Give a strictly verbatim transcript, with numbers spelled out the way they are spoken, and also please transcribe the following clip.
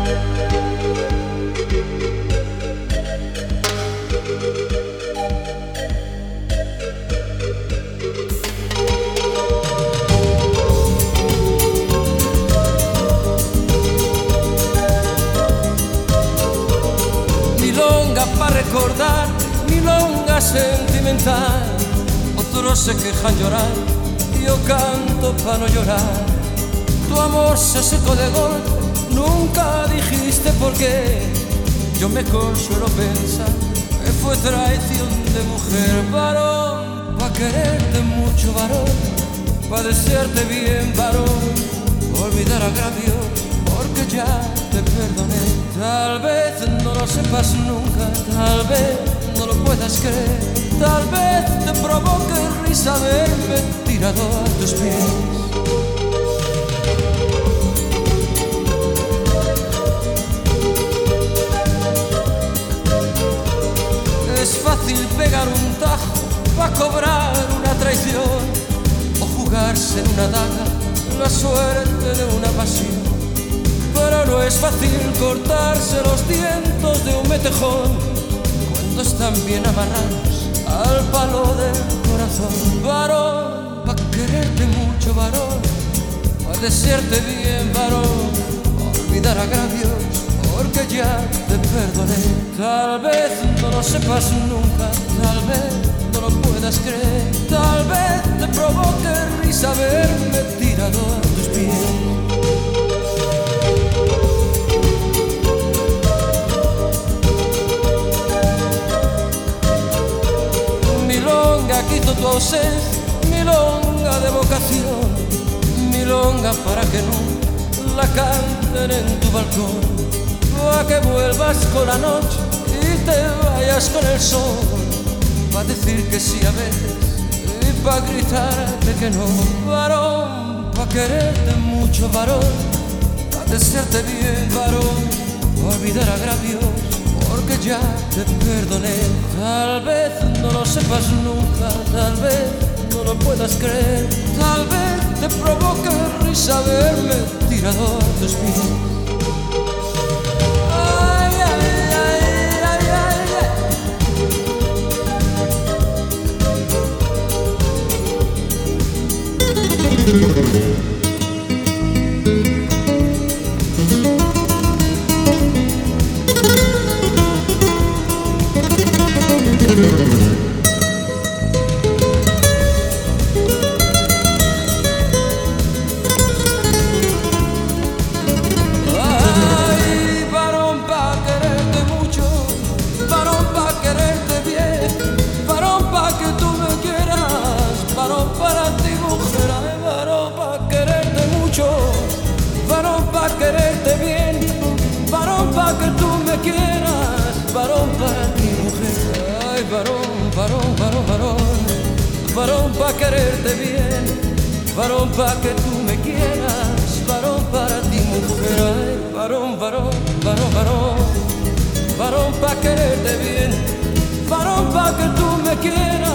Recordar milonga sentimental. Otros se quejan llorar, yo canto pa' no llorar. Tu amor se secó de golpe, nunca dijiste por qué. Yo me consuelo pensar que fue traición de mujer. Varón, pa' quererte mucho, varón, pa' desearte bien, varón, olvidar agravios, porque ya te perdoné. Tal vez no lo sepas nunca, tal vez no lo puedas creer, tal vez te provoque risa verme tirado a tus pies. Es fácil pegar un tajo pa' cobrar una traición, o jugarse en una daga la suerte de una pasión. Pero no es fácil cortarse los dientes de un metejón cuando están bien amarrados al palo del corazón. Varón, pa' quererte mucho, varón, pa' desearte bien, varón, olvidar agravios, porque ya te perdoné. Tal vez no lo sepas nunca, tal vez no lo puedas creer, tal vez te provoque risa verme tirado a tus pies. Milonga quito tu ausencia, milonga de vocación, milonga para que no la canten en tu balcón, pa' que vuelvas con la noche y te vayas con el sol, pa' decir que sí a veces y pa' gritarte que no. Varón, pa' quererte mucho, varón, pa' desearte bien, varón, olvidar agravios, porque ya te perdoné. Tal vez no lo sepas nunca, tal vez no lo puedas creer, tal vez te provoque risa verme tirado a tus pies. Ay, ay, ay, ay, ay, ay. Ay, varón, pa' quererte mucho, varón, pa' quererte bien, varón, pa' que tú me quieras, varón, para ti mujer. Ay, varón, pa' quererte mucho, varón, pa' quererte bien, varón, pa' que tú me quieras, varón, para ti mujer. Ay, varón, varón, varón, varón, varón, pa' quererte bien, varón, pa' que tú me quieras, varón, para ti mujer. Ay, varón, varón, varón, varón, varón, pa' quererte bien, varón, pa' que tú me quieras,